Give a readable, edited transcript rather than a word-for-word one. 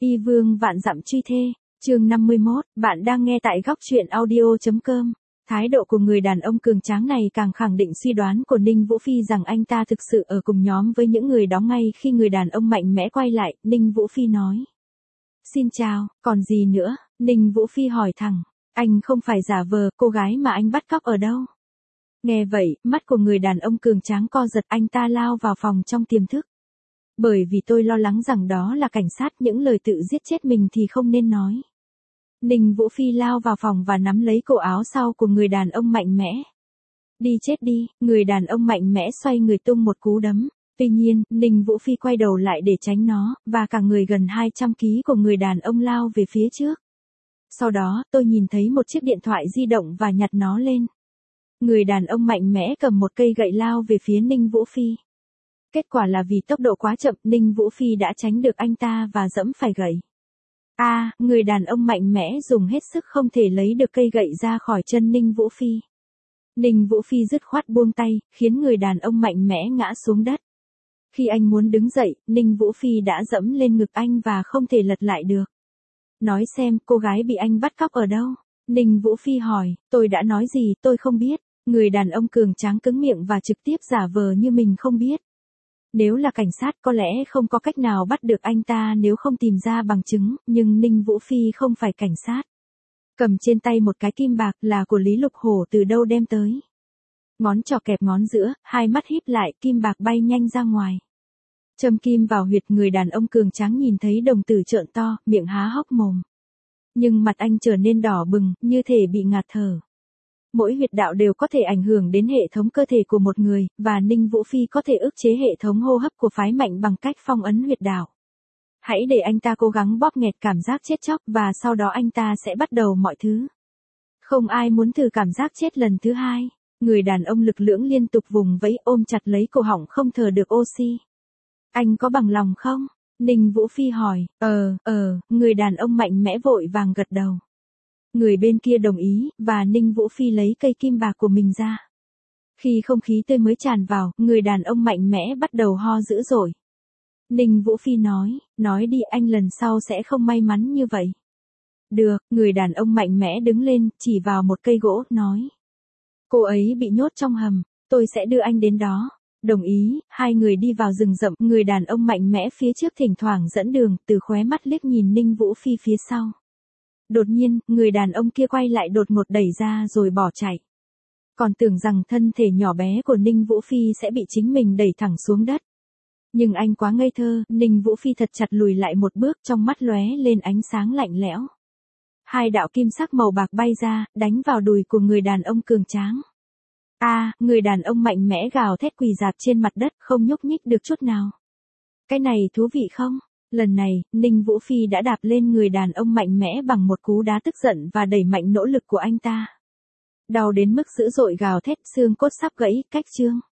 Y vương vạn dặm truy thê, chương 51, bạn đang nghe tại góc truyện audio.com. Thái độ của người đàn ông cường tráng này càng khẳng định suy đoán của Ninh Vũ Phi rằng anh ta thực sự ở cùng nhóm với những người đó. Ngay khi người đàn ông mạnh mẽ quay lại, Ninh Vũ Phi nói. Xin chào, còn gì nữa? Ninh Vũ Phi hỏi thẳng. Anh không phải giả vờ, cô gái mà anh bắt cóc ở đâu? Nghe vậy, mắt của người đàn ông cường tráng co giật, anh ta lao vào phòng trong tiềm thức. Bởi vì tôi lo lắng rằng đó là cảnh sát, những lời tự giết chết mình thì không nên nói. Ninh Vũ Phi lao vào phòng và nắm lấy cổ áo sau của người đàn ông mạnh mẽ. Đi chết đi, người đàn ông mạnh mẽ xoay người tung một cú đấm. Tuy nhiên, Ninh Vũ Phi quay đầu lại để tránh nó, và cả người gần 200 ký của người đàn ông lao về phía trước. Sau đó, tôi nhìn thấy một chiếc điện thoại di động và nhặt nó lên. Người đàn ông mạnh mẽ cầm một cây gậy lao về phía Ninh Vũ Phi. Kết quả là vì tốc độ quá chậm, Ninh Vũ Phi đã tránh được anh ta và giẫm phải gậy. Người đàn ông mạnh mẽ dùng hết sức không thể lấy được cây gậy ra khỏi chân Ninh Vũ Phi. Ninh Vũ Phi dứt khoát buông tay, khiến người đàn ông mạnh mẽ ngã xuống đất. Khi anh muốn đứng dậy, Ninh Vũ Phi đã giẫm lên ngực anh và không thể lật lại được. Nói xem, cô gái bị anh bắt cóc ở đâu? Ninh Vũ Phi hỏi, tôi đã nói gì, tôi không biết. Người đàn ông cường tráng cứng miệng và trực tiếp giả vờ như mình không biết. Nếu là cảnh sát có lẽ không có cách nào bắt được anh ta nếu không tìm ra bằng chứng, nhưng Ninh Vũ Phi không phải cảnh sát. Cầm trên tay một cái kim bạc là của Lý Lục Hổ, từ đâu đem tới. Ngón trỏ kẹp ngón giữa, hai mắt híp lại, kim bạc bay nhanh ra ngoài. Châm kim vào huyệt, người đàn ông cường tráng nhìn thấy đồng tử trợn to, miệng há hốc mồm. Nhưng mặt anh trở nên đỏ bừng, như thể bị ngạt thở. Mỗi huyệt đạo đều có thể ảnh hưởng đến hệ thống cơ thể của một người, và Ninh Vũ Phi có thể ức chế hệ thống hô hấp của phái mạnh bằng cách phong ấn huyệt đạo. Hãy để anh ta cố gắng bóp nghẹt cảm giác chết chóc và sau đó anh ta sẽ bắt đầu mọi thứ. Không ai muốn thử cảm giác chết lần thứ hai. Người đàn ông lực lưỡng liên tục vùng vẫy, ôm chặt lấy cổ họng không thở được oxy. Anh có bằng lòng không? Ninh Vũ Phi hỏi. Người đàn ông mạnh mẽ vội vàng gật đầu. Người bên kia đồng ý, và Ninh Vũ Phi lấy cây kim bạc của mình ra. Khi không khí tươi mới tràn vào, người đàn ông mạnh mẽ bắt đầu ho dữ dội. Ninh Vũ Phi nói đi, anh lần sau sẽ không may mắn như vậy. Được, người đàn ông mạnh mẽ đứng lên, chỉ vào một cây gỗ, nói. Cô ấy bị nhốt trong hầm, tôi sẽ đưa anh đến đó. Đồng ý, hai người đi vào rừng rậm, người đàn ông mạnh mẽ phía trước thỉnh thoảng dẫn đường, từ khóe mắt liếc nhìn Ninh Vũ Phi phía sau. Đột nhiên, người đàn ông kia quay lại đột ngột đẩy ra rồi bỏ chạy. Còn tưởng rằng thân thể nhỏ bé của Ninh Vũ Phi sẽ bị chính mình đẩy thẳng xuống đất. Nhưng anh quá ngây thơ, Ninh Vũ Phi thật chặt lùi lại một bước, trong mắt lóe lên ánh sáng lạnh lẽo. Hai đạo kim sắc màu bạc bay ra, đánh vào đùi của người đàn ông cường tráng. Người đàn ông mạnh mẽ gào thét quỳ rạp trên mặt đất, không nhúc nhích được chút nào. Cái này thú vị không? Lần này, Ninh Vũ Phi đã đạp lên người đàn ông mạnh mẽ bằng một cú đá tức giận và đẩy mạnh nỗ lực của anh ta. Đau đến mức dữ dội gào thét, xương cốt sắp gãy, cách chương.